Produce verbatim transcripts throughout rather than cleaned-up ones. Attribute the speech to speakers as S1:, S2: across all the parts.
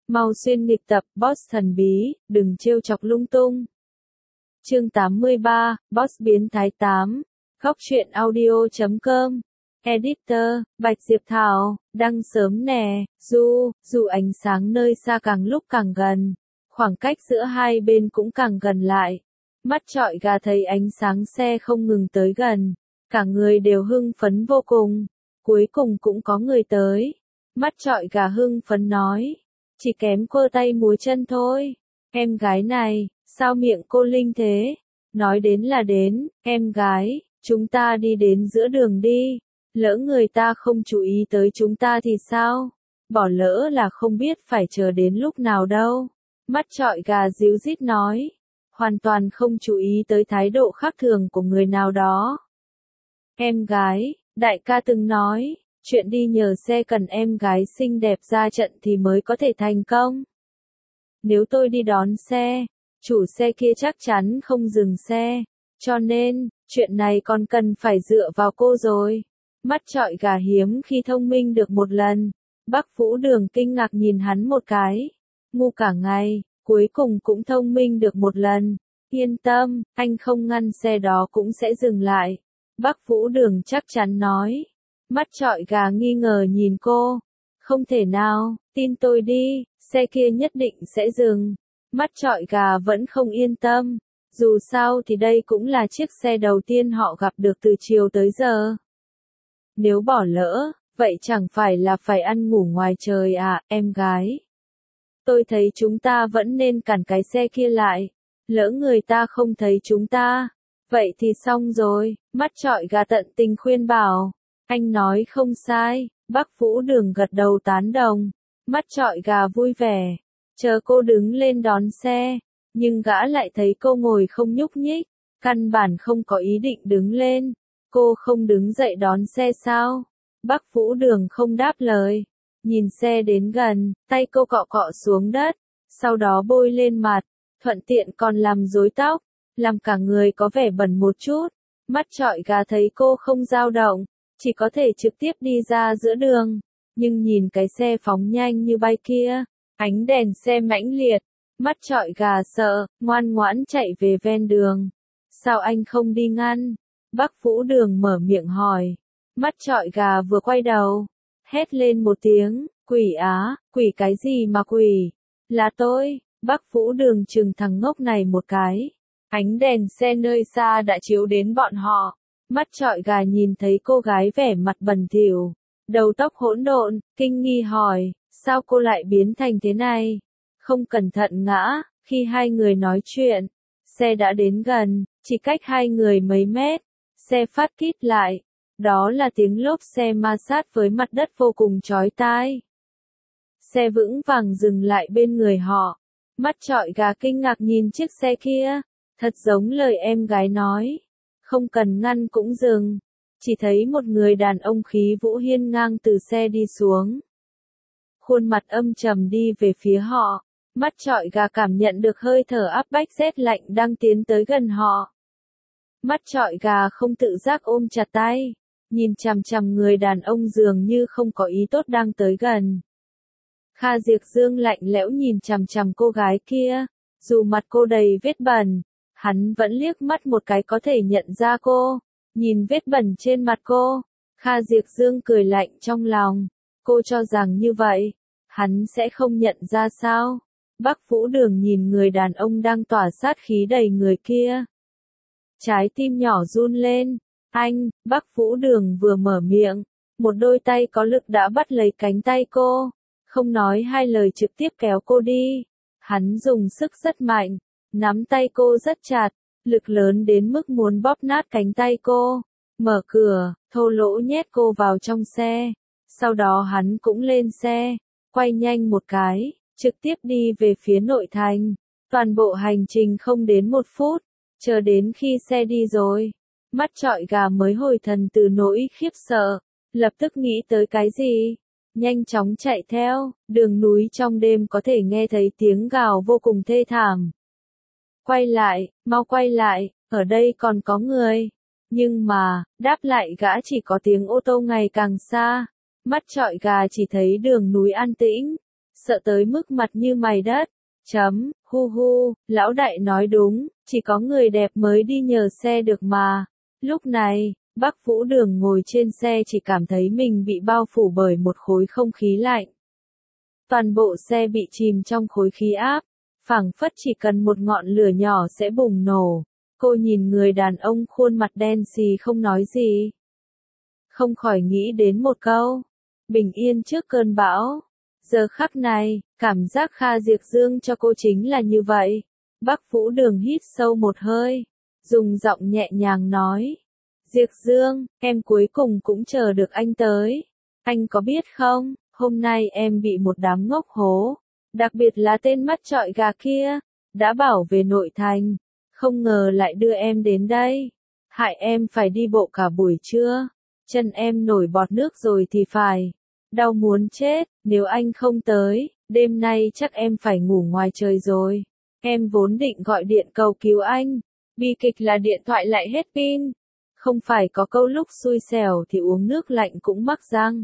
S1: Mau xuyên nghịch tập, boss thần bí, đừng trêu chọc lung tung. Chương tám mươi ba, Boss biến thái tám. Góc truyện audio chấm com. Editor, Bạch Diệp Thảo, đăng sớm nè, du, dù ánh sáng nơi xa càng lúc càng gần, khoảng cách giữa hai bên cũng càng gần lại. Mắt trọi gà thấy ánh sáng xe không ngừng tới gần, cả người đều hưng phấn vô cùng. Cuối cùng cũng có người tới. Mắt trọi gà hưng phấn nói, chỉ kém quơ tay múa chân thôi. Em gái này, sao miệng cô linh thế? Nói đến là đến, em gái, chúng ta đi đến giữa đường đi. Lỡ người ta không chú ý tới chúng ta thì sao? Bỏ lỡ là không biết phải chờ đến lúc nào đâu. Mắt trọi gà díu dít nói, hoàn toàn không chú ý tới thái độ khác thường của người nào đó. Em gái, đại ca từng nói, chuyện đi nhờ xe cần em gái xinh đẹp ra trận thì mới có thể thành công. Nếu tôi đi đón xe, chủ xe kia chắc chắn không dừng xe, cho nên, chuyện này còn cần phải dựa vào cô rồi. Mắt trọi gà hiếm khi thông minh được một lần. Bắc Vũ Đường kinh ngạc nhìn hắn một cái. Ngu cả ngày, cuối cùng cũng thông minh được một lần. Yên tâm, anh không ngăn xe đó cũng sẽ dừng lại. Bắc Vũ Đường chắc chắn nói. Mắt trọi gà nghi ngờ nhìn cô. Không thể nào, tin tôi đi, xe kia nhất định sẽ dừng. Mắt trọi gà vẫn không yên tâm. Dù sao thì đây cũng là chiếc xe đầu tiên họ gặp được từ chiều tới giờ. Nếu bỏ lỡ, vậy chẳng phải là phải ăn ngủ ngoài trời à, em gái. Tôi thấy chúng ta vẫn nên cản cái xe kia lại. Lỡ người ta không thấy chúng ta, vậy thì xong rồi. Mắt trọi gà tận tình khuyên bảo. Anh nói không sai. Bắc Vũ Đường gật đầu tán đồng. Mắt trọi gà vui vẻ. Chờ cô đứng lên đón xe. Nhưng gã lại thấy cô ngồi không nhúc nhích. Căn bản không có ý định đứng lên. Cô không đứng dậy đón xe sao? Bắc Vũ Đường không đáp lời. Nhìn xe đến gần, tay cô cọ cọ xuống đất. Sau đó bôi lên mặt. Thuận tiện còn làm rối tóc. Làm cả người có vẻ bẩn một chút. Mắt trọi gà thấy cô không dao động. Chỉ có thể trực tiếp đi ra giữa đường. Nhưng nhìn cái xe phóng nhanh như bay kia. Ánh đèn xe mãnh liệt. Mắt trọi gà sợ, ngoan ngoãn chạy về ven đường. Sao anh không đi ngăn? Bắc Vũ Đường mở miệng hỏi. Mắt trọi gà vừa quay đầu. Hét lên một tiếng, quỷ á, quỷ cái gì mà quỷ? Là tôi. Bắc Vũ Đường chừng thằng ngốc này một cái. Ánh đèn xe nơi xa đã chiếu đến bọn họ. Mắt trọi gà nhìn thấy cô gái vẻ mặt bẩn thỉu, đầu tóc hỗn độn, kinh nghi hỏi, sao cô lại biến thành thế này? Không cẩn thận ngã. Khi hai người nói chuyện, xe đã đến gần, chỉ cách hai người mấy mét. Xe phát kít lại. Đó là tiếng lốp xe ma sát với mặt đất vô cùng chói tai. Xe vững vàng dừng lại bên người họ. Mắt trọi gà kinh ngạc nhìn chiếc xe kia. Thật giống lời em gái nói. Không cần ngăn cũng dừng. Chỉ thấy một người đàn ông khí vũ hiên ngang từ xe đi xuống. Khuôn mặt âm trầm đi về phía họ. Mắt trọi gà cảm nhận được hơi thở áp bách rét lạnh đang tiến tới gần họ. Mắt trọi gà không tự giác ôm chặt tay. Nhìn chằm chằm người đàn ông dường như không có ý tốt đang tới gần. Kha Diệp Dương lạnh lẽo nhìn chằm chằm cô gái kia. Dù mặt cô đầy vết bẩn, hắn vẫn liếc mắt một cái có thể nhận ra cô. Nhìn vết bẩn trên mặt cô, Kha Diệp Dương cười lạnh trong lòng. Cô cho rằng như vậy, hắn sẽ không nhận ra sao? Bắc Vũ Đường nhìn người đàn ông đang tỏa sát khí đầy người kia. Trái tim nhỏ run lên. Anh, Bắc Vũ Đường vừa mở miệng. Một đôi tay có lực đã bắt lấy cánh tay cô. Không nói hai lời trực tiếp kéo cô đi. Hắn dùng sức rất mạnh. Nắm tay cô rất chặt. Lực lớn đến mức muốn bóp nát cánh tay cô. Mở cửa, thô lỗ nhét cô vào trong xe. Sau đó hắn cũng lên xe. Quay nhanh một cái. Trực tiếp đi về phía nội thành. Toàn bộ hành trình không đến một phút. Chờ đến khi xe đi rồi. Mắt trọi gà mới hồi thần từ nỗi khiếp sợ. Lập tức nghĩ tới cái gì? Nhanh chóng chạy theo. Đường núi trong đêm có thể nghe thấy tiếng gào vô cùng thê thảm. Quay lại, mau quay lại, ở đây còn có người. Nhưng mà, đáp lại gã chỉ có tiếng ô tô ngày càng xa. Mắt trọi gà chỉ thấy đường núi an tĩnh. sợ tới mức mặt như mày đất. Chấm, hu hu, lão đại nói đúng, chỉ có người đẹp mới đi nhờ xe được mà. Lúc này, Bắc Vũ Đường ngồi trên xe chỉ cảm thấy mình bị bao phủ bởi một khối không khí lạnh. Toàn bộ xe bị chìm trong khối khí áp, phảng phất chỉ cần một ngọn lửa nhỏ sẽ bùng nổ. Cô nhìn người đàn ông khuôn mặt đen xì không nói gì. Không khỏi nghĩ đến một câu, bình yên trước cơn bão. Giờ khắc này, cảm giác Kha Diệp Dương cho cô chính là như vậy. Bắc Vũ Đường hít sâu một hơi, dùng giọng nhẹ nhàng nói. Diệp Dương, em cuối cùng cũng chờ được anh tới. Anh có biết không, hôm nay em bị một đám ngốc hố, đặc biệt là tên mắt trọi gà kia, đã bảo về nội thành, không ngờ lại đưa em đến đây. Hại em phải đi bộ cả buổi trưa, chân em nổi bọt nước rồi thì phải. Đau muốn chết, nếu anh không tới, đêm nay chắc em phải ngủ ngoài trời rồi. Em vốn định gọi điện cầu cứu anh, bi kịch là điện thoại lại hết pin. Không phải có câu lúc xui xẻo thì uống nước lạnh cũng mắc răng.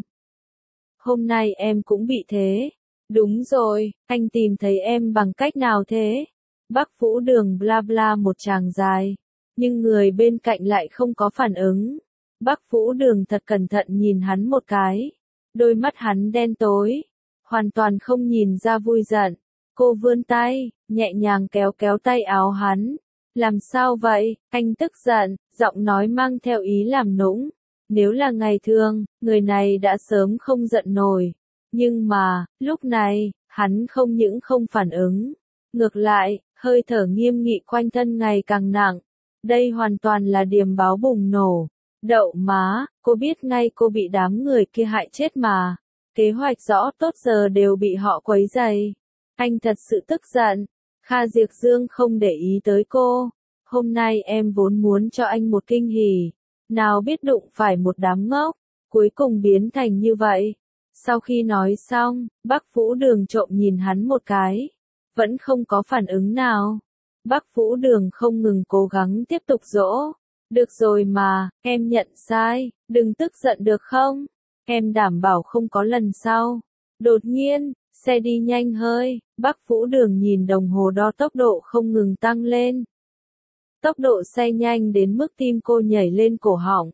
S1: Hôm nay em cũng bị thế. Đúng rồi, anh tìm thấy em bằng cách nào thế? Bắc Vũ Đường bla bla một tràng dài, nhưng người bên cạnh lại không có phản ứng. Bắc Vũ Đường thật cẩn thận nhìn hắn một cái. Đôi mắt hắn đen tối, hoàn toàn không nhìn ra vui giận. Cô vươn tay, nhẹ nhàng kéo kéo tay áo hắn. Làm sao vậy, anh tức giận, giọng nói mang theo ý làm nũng. Nếu là ngày thường, người này đã sớm không giận nổi. Nhưng mà, lúc này, hắn không những không phản ứng. Ngược lại, hơi thở nghiêm nghị quanh thân ngày càng nặng. Đây hoàn toàn là điềm báo bùng nổ. Đậu má, cô biết ngay cô bị đám người kia hại chết mà. Kế hoạch rõ tốt giờ đều bị họ quấy rầy. Anh thật sự tức giận. Kha Diệp Dương không để ý tới cô. Hôm nay em vốn muốn cho anh một kinh hỉ. Nào biết đụng phải một đám ngốc. Cuối cùng biến thành như vậy. Sau khi nói xong, Bắc Vũ Đường trộm nhìn hắn một cái. Vẫn không có phản ứng nào. Bắc Vũ Đường không ngừng cố gắng tiếp tục dỗ. Được rồi mà, em nhận sai, đừng tức giận được không? Em đảm bảo không có lần sau. Đột nhiên, xe đi nhanh hơi, Bắc Vũ Đường nhìn đồng hồ đo tốc độ không ngừng tăng lên. Tốc độ xe nhanh đến mức tim cô nhảy lên cổ họng.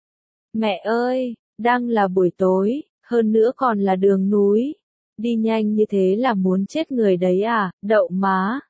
S1: Mẹ ơi, đang là buổi tối, hơn nữa còn là đường núi. Đi nhanh như thế là muốn chết người đấy à, đậu má.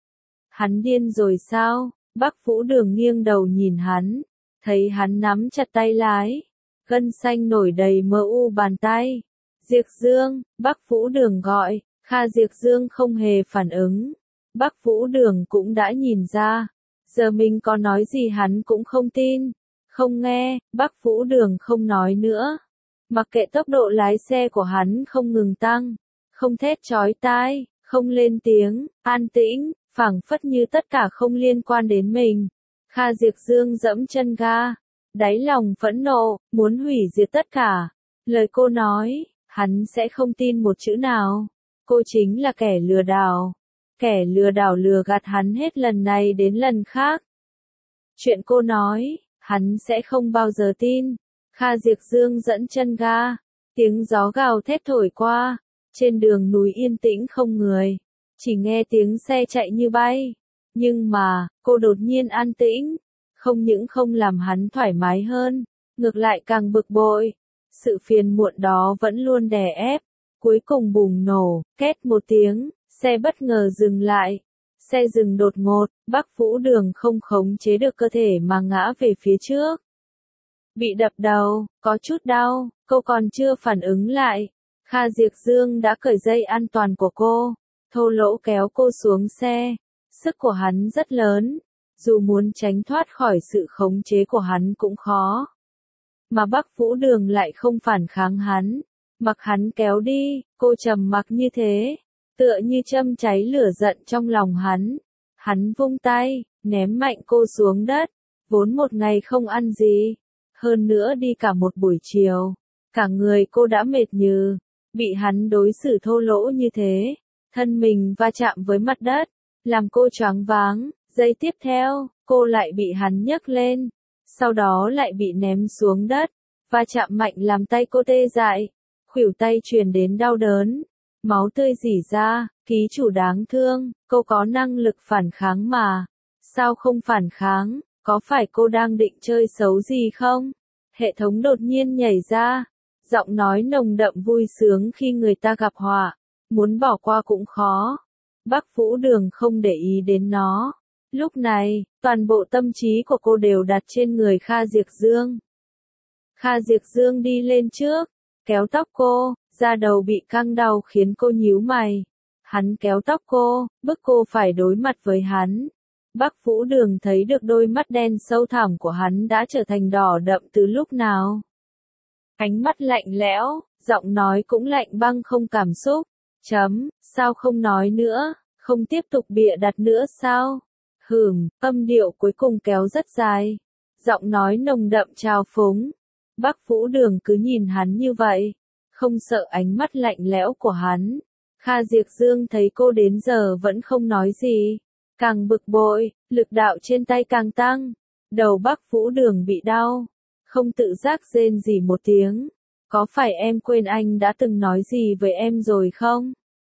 S1: Hắn điên rồi sao? Bắc Vũ Đường nghiêng đầu nhìn hắn, thấy hắn nắm chặt tay lái, gân xanh nổi đầy mỡ u bàn tay. Diệp Dương, Bắc Vũ Đường gọi, Kha Diệp Dương không hề phản ứng. Bắc Vũ Đường cũng đã nhìn ra, giờ mình có nói gì hắn cũng không tin, không nghe. Bắc Vũ Đường không nói nữa, mặc kệ tốc độ lái xe của hắn không ngừng tăng, không thét chói tai, không lên tiếng, an tĩnh. Phảng phất như tất cả không liên quan đến mình. Kha Diệp Dương dẫm chân ga, đáy lòng phẫn nộ, muốn hủy diệt tất cả. Lời cô nói, hắn sẽ không tin một chữ nào. Cô chính là kẻ lừa đảo. Kẻ lừa đảo lừa gạt hắn hết lần này đến lần khác. Chuyện cô nói, hắn sẽ không bao giờ tin. Kha Diệp Dương dẫn chân ga, tiếng gió gào thét thổi qua, trên đường núi yên tĩnh không người. Chỉ nghe tiếng xe chạy như bay. Nhưng mà, cô đột nhiên an tĩnh. Không những không làm hắn thoải mái hơn, ngược lại càng bực bội. Sự phiền muộn đó vẫn luôn đè ép. Cuối cùng bùng nổ, két một tiếng, xe bất ngờ dừng lại. Xe dừng đột ngột, Bắc Vũ Đường không khống chế được cơ thể mà ngã về phía trước. Bị đập đầu, có chút đau, cô còn chưa phản ứng lại. Kha Diệp Dương đã cởi dây an toàn của cô. Thô lỗ kéo cô xuống xe. Sức của hắn rất lớn. Dù muốn tránh thoát khỏi sự khống chế của hắn cũng khó. Mà Bắc Vũ Đường lại không phản kháng hắn. Mặc hắn kéo đi, cô trầm mặc như thế. Tựa như châm cháy lửa giận trong lòng hắn. Hắn vung tay, ném mạnh cô xuống đất. Vốn một ngày không ăn gì. Hơn nữa đi cả một buổi chiều. Cả người cô đã mệt nhừ. Bị hắn đối xử thô lỗ như thế. Thân mình va chạm với mặt đất, làm cô choáng váng. Giây tiếp theo, cô lại bị hắn nhấc lên, sau đó lại bị ném xuống đất. Va chạm mạnh làm tay cô tê dại, khuỷu tay truyền đến đau đớn. máu tươi rỉ ra, ký chủ đáng thương, cô có năng lực phản kháng mà. Sao không phản kháng, có phải cô đang định chơi xấu gì không? Hệ thống đột nhiên nhảy ra, giọng nói nồng đậm vui sướng khi người ta gặp họa, muốn bỏ qua cũng khó. Bắc Vũ Đường không để ý đến nó. Lúc này, toàn bộ tâm trí của cô đều đặt trên người Kha Diệp Dương. Kha Diệp Dương đi lên trước, kéo tóc cô, da đầu bị căng đau khiến cô nhíu mày. Hắn kéo tóc cô, bức cô phải đối mặt với hắn. Bắc Vũ Đường thấy được đôi mắt đen sâu thẳm của hắn đã trở thành đỏ đậm từ lúc nào. Ánh mắt lạnh lẽo, giọng nói cũng lạnh băng không cảm xúc. Chấm, sao không nói nữa, không tiếp tục bịa đặt nữa sao? Hừm, âm điệu cuối cùng kéo rất dài. Giọng nói nồng đậm trào phúng. Bắc Vũ Đường cứ nhìn hắn như vậy, không sợ ánh mắt lạnh lẽo của hắn. Kha Diệp Dương thấy cô đến giờ vẫn không nói gì, càng bực bội, lực đạo trên tay càng tăng. Đầu Bắc Vũ Đường bị đau, không tự giác rên rỉ một tiếng. Có phải em quên anh đã từng nói gì với em rồi không?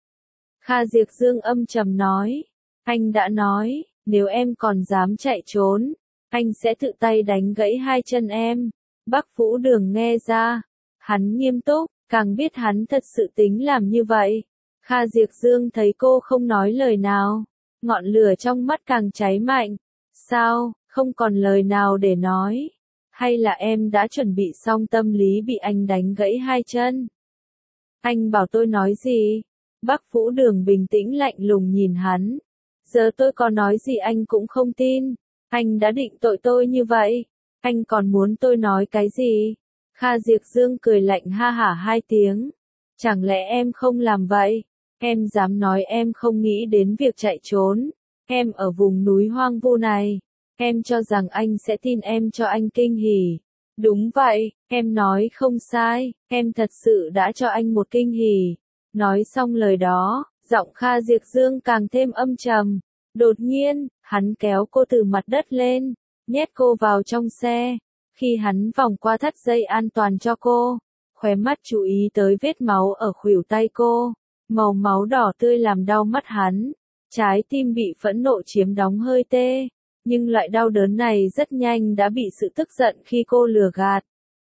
S1: Kha Diệp Dương âm trầm nói. Anh đã nói, nếu em còn dám chạy trốn, anh sẽ tự tay đánh gãy hai chân em. Bắc Vũ Đường nghe ra, hắn nghiêm túc, càng biết hắn thật sự tính làm như vậy. Kha Diệp Dương thấy cô không nói lời nào, ngọn lửa trong mắt càng cháy mạnh. Sao, không còn lời nào để nói? Hay là em đã chuẩn bị xong tâm lý bị anh đánh gãy hai chân? Anh bảo tôi nói gì? Bắc Vũ Đường bình tĩnh lạnh lùng nhìn hắn. Giờ tôi có nói gì anh cũng không tin. Anh đã định tội tôi như vậy. Anh còn muốn tôi nói cái gì? Kha Diệp Dương cười lạnh ha hả hai tiếng. Chẳng lẽ em không làm vậy? Em dám nói em không nghĩ đến việc chạy trốn. Em ở vùng núi hoang vu này. Em cho rằng anh sẽ tin em cho anh kinh hỉ. Đúng vậy, em nói không sai, em thật sự đã cho anh một kinh hỉ. Nói xong lời đó, giọng Kha Diệp Dương càng thêm âm trầm. Đột nhiên, hắn kéo cô từ mặt đất lên, nhét cô vào trong xe. Khi hắn vòng qua thắt dây an toàn cho cô, khóe mắt chú ý tới vết máu ở khuỷu tay cô. Màu máu đỏ tươi làm đau mắt hắn. Trái tim bị phẫn nộ chiếm đóng hơi tê. Nhưng loại đau đớn này rất nhanh đã bị sự tức giận khi cô lừa gạt.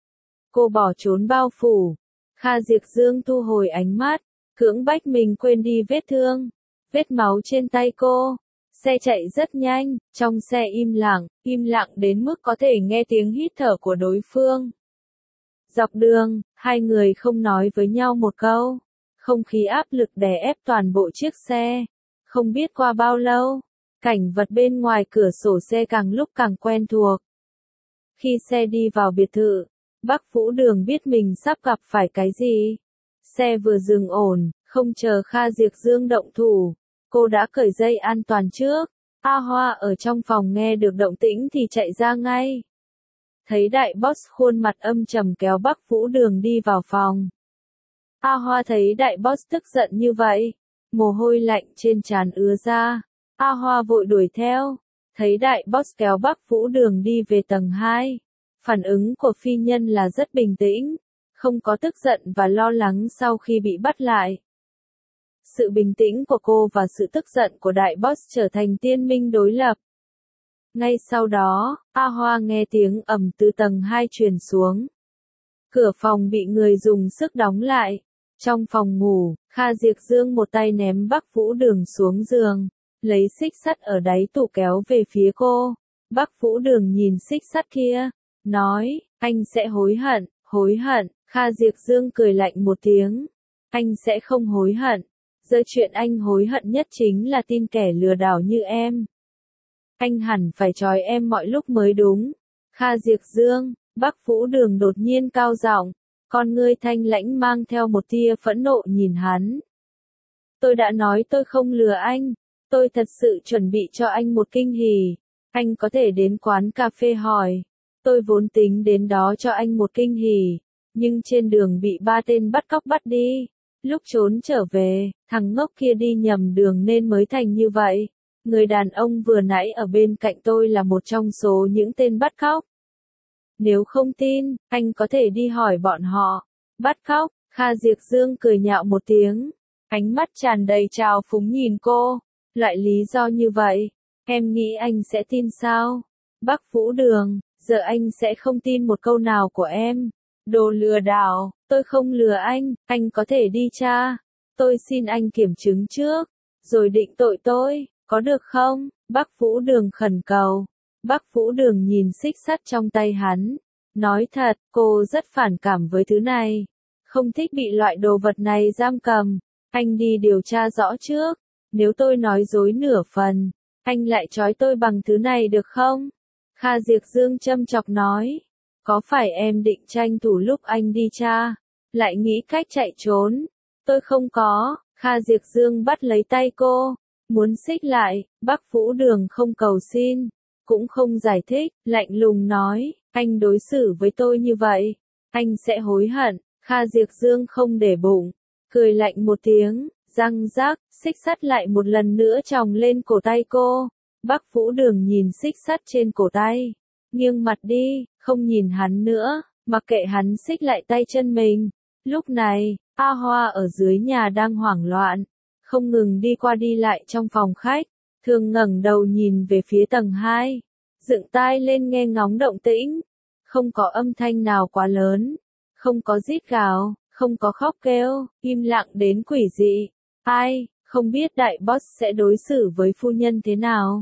S1: Cô bỏ trốn bao phủ. Kha Diệp Dương thu hồi ánh mắt, cưỡng bách mình quên đi vết thương, vết máu trên tay cô. Xe chạy rất nhanh, trong xe im lặng, im lặng đến mức có thể nghe tiếng hít thở của đối phương. Dọc đường, hai người không nói với nhau một câu. Không khí áp lực đè ép toàn bộ chiếc xe. Không biết qua bao lâu, cảnh vật bên ngoài cửa sổ xe càng lúc càng quen thuộc. Khi xe đi vào biệt thự, Bắc Vũ Đường biết mình sắp gặp phải cái gì. Xe vừa dừng ổn, không chờ Kha Diệp Dương động thủ, cô đã cởi dây an toàn trước. A Hoa ở trong phòng nghe được động tĩnh thì chạy ra ngay. Thấy đại boss khuôn mặt âm trầm kéo Bắc Vũ Đường đi vào phòng. A Hoa thấy đại boss tức giận như vậy, mồ hôi lạnh trên trán ứa ra. A Hoa vội đuổi theo, thấy đại boss kéo Bắc Vũ Đường đi về tầng hai. Phản ứng của phi nhân là rất bình tĩnh, không có tức giận và lo lắng sau khi bị bắt lại. Sự bình tĩnh của cô và sự tức giận của đại boss trở thành tiên minh đối lập. Ngay sau đó, A Hoa nghe tiếng ầm từ tầng hai truyền xuống. Cửa phòng bị người dùng sức đóng lại. Trong phòng ngủ, Kha Diệp Dương một tay ném Bắc Vũ Đường xuống giường, lấy xích sắt ở đáy tủ kéo về phía cô. Bắc Vũ Đường nhìn xích sắt kia, nói, anh sẽ hối hận, hối hận. Kha Diệp Dương cười lạnh một tiếng. Anh sẽ không hối hận. Giờ chuyện anh hối hận nhất chính là tin kẻ lừa đảo như em. Anh hẳn phải trói em mọi lúc mới đúng. Kha Diệp Dương, Bắc Vũ Đường đột nhiên cao giọng, con ngươi thanh lãnh mang theo một tia phẫn nộ nhìn hắn. Tôi đã nói tôi không lừa anh, tôi thật sự chuẩn bị cho anh một kinh hỉ. Anh có thể đến quán cà phê hỏi. Tôi vốn tính đến đó cho anh một kinh hỉ, nhưng trên đường bị ba tên bắt cóc bắt đi. Lúc trốn trở về, thằng ngốc kia đi nhầm đường nên mới thành như vậy. Người đàn ông vừa nãy ở bên cạnh tôi là một trong số những tên bắt cóc. Nếu không tin, anh có thể đi hỏi bọn họ. Bắt cóc, Kha Diệp Dương cười nhạo một tiếng. Ánh mắt tràn đầy trào phúng nhìn cô. Loại lý do như vậy, em nghĩ anh sẽ tin sao? Bắc Vũ Đường, giờ anh sẽ không tin một câu nào của em. Đồ lừa đảo, tôi không lừa anh, anh có thể đi tra. Tôi xin anh kiểm chứng trước, rồi định tội tôi, có được không? Bắc Vũ Đường khẩn cầu. Bắc Vũ Đường nhìn xích sắt trong tay hắn. Nói thật, cô rất phản cảm với thứ này. Không thích bị loại đồ vật này giam cầm. Anh đi điều tra rõ trước. Nếu tôi nói dối nửa phần, anh lại trói tôi bằng thứ này được không? Kha Diệp Dương châm chọc nói. Có phải em định tranh thủ lúc anh đi tra, lại nghĩ cách chạy trốn? Tôi không có. Kha Diệp Dương bắt lấy tay cô, muốn xích lại. Bắc Vũ Đường không cầu xin, cũng không giải thích, lạnh lùng nói, anh đối xử với tôi như vậy, anh sẽ hối hận. Kha Diệp Dương không để bụng, cười lạnh một tiếng, răng rác, xích sắt lại một lần nữa chồng lên cổ tay cô. Bắc Vũ Đường nhìn xích sắt trên cổ tay, nghiêng mặt đi, không nhìn hắn nữa, mặc kệ hắn xích lại tay chân mình. Lúc này, A Hoa ở dưới nhà đang hoảng loạn, không ngừng đi qua đi lại trong phòng khách, thường ngẩng đầu nhìn về phía tầng hai, dựng tai lên nghe ngóng động tĩnh. Không có âm thanh nào quá lớn, không có rít gào, không có khóc kêu, im lặng đến quỷ dị. Ai, không biết đại boss sẽ đối xử với phu nhân thế nào?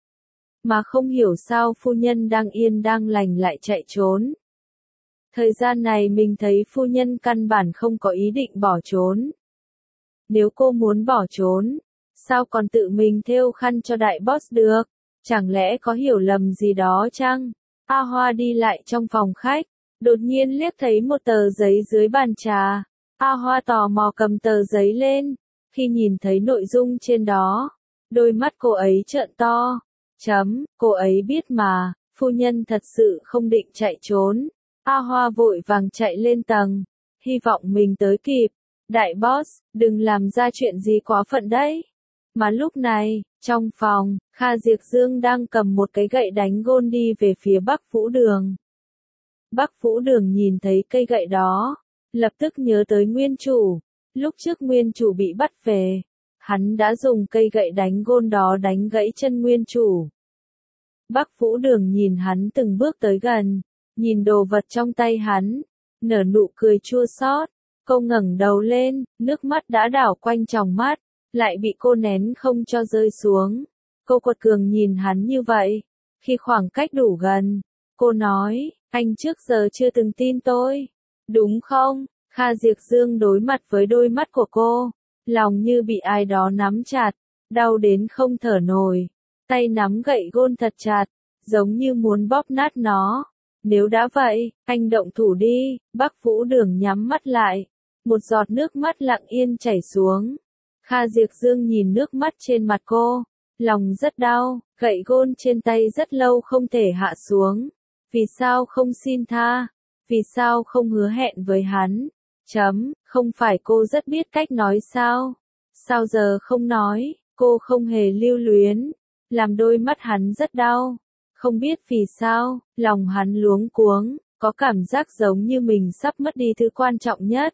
S1: Mà không hiểu sao phu nhân đang yên đang lành lại chạy trốn. Thời gian này mình thấy phu nhân căn bản không có ý định bỏ trốn. Nếu cô muốn bỏ trốn, sao còn tự mình thêu khăn cho đại boss được? Chẳng lẽ có hiểu lầm gì đó chăng? A Hoa đi lại trong phòng khách, đột nhiên liếc thấy một tờ giấy dưới bàn trà. A Hoa tò mò cầm tờ giấy lên, khi nhìn thấy nội dung trên đó, đôi mắt cô ấy trợn to. Chấm, cô ấy biết mà, phu nhân thật sự không định chạy trốn. A Hoa vội vàng chạy lên tầng, hy vọng mình tới kịp. Đại boss, đừng làm ra chuyện gì quá phận đấy. Mà lúc này, trong phòng, Kha Diệp Dương đang cầm một cái gậy đánh gôn đi về phía Bắc Vũ Đường. Bắc Vũ Đường nhìn thấy cây gậy đó, lập tức nhớ tới nguyên chủ. Lúc trước nguyên chủ bị bắt về, hắn đã dùng cây gậy đánh gôn đó đánh gãy chân nguyên chủ. Bắc Vũ Đường nhìn hắn từng bước tới gần, nhìn đồ vật trong tay hắn, nở nụ cười chua xót. Cô ngẩng đầu lên, nước mắt đã đảo quanh tròng mắt, lại bị cô nén không cho rơi xuống. Cô quật cường nhìn hắn như vậy. Khi khoảng cách đủ gần, cô nói, anh trước giờ chưa từng tin tôi, đúng không? Kha Diệp Dương đối mặt với đôi mắt của cô, lòng như bị ai đó nắm chặt, đau đến không thở nổi, tay nắm gậy gôn thật chặt, giống như muốn bóp nát nó. Nếu đã vậy, anh động thủ đi. Bắc Vũ Đường nhắm mắt lại, một giọt nước mắt lặng yên chảy xuống. Kha Diệp Dương nhìn nước mắt trên mặt cô, lòng rất đau, gậy gôn trên tay rất lâu không thể hạ xuống. Vì sao không xin tha? Vì sao không hứa hẹn với hắn? Chấm, không phải cô rất biết cách nói sao? Sao giờ không nói? Cô không hề lưu luyến, làm đôi mắt hắn rất đau. Không biết vì sao, lòng hắn luống cuống, có cảm giác giống như mình sắp mất đi thứ quan trọng nhất.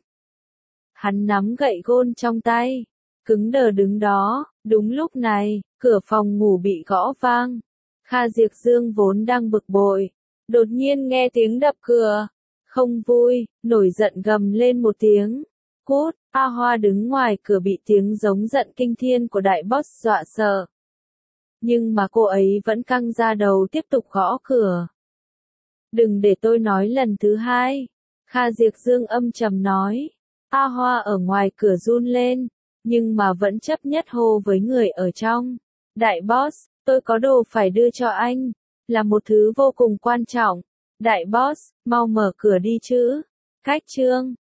S1: Hắn nắm gậy gôn trong tay, cứng đờ đứng đó. Đúng lúc này, cửa phòng ngủ bị gõ vang. Kha Diệp Dương vốn đang bực bội, đột nhiên nghe tiếng đập cửa. Không vui, nổi giận gầm lên một tiếng. Cút. A Hoa đứng ngoài cửa bị tiếng giống giận kinh thiên của đại boss dọa sợ. Nhưng mà cô ấy vẫn căng ra đầu tiếp tục gõ cửa. Đừng để tôi nói lần thứ hai. Kha Diệp Dương âm trầm nói. A Hoa ở ngoài cửa run lên, nhưng mà vẫn chấp nhất hô với người ở trong. Đại boss, tôi có đồ phải đưa cho anh, là một thứ vô cùng quan trọng. Đại boss, mau mở cửa đi chứ. Cách chương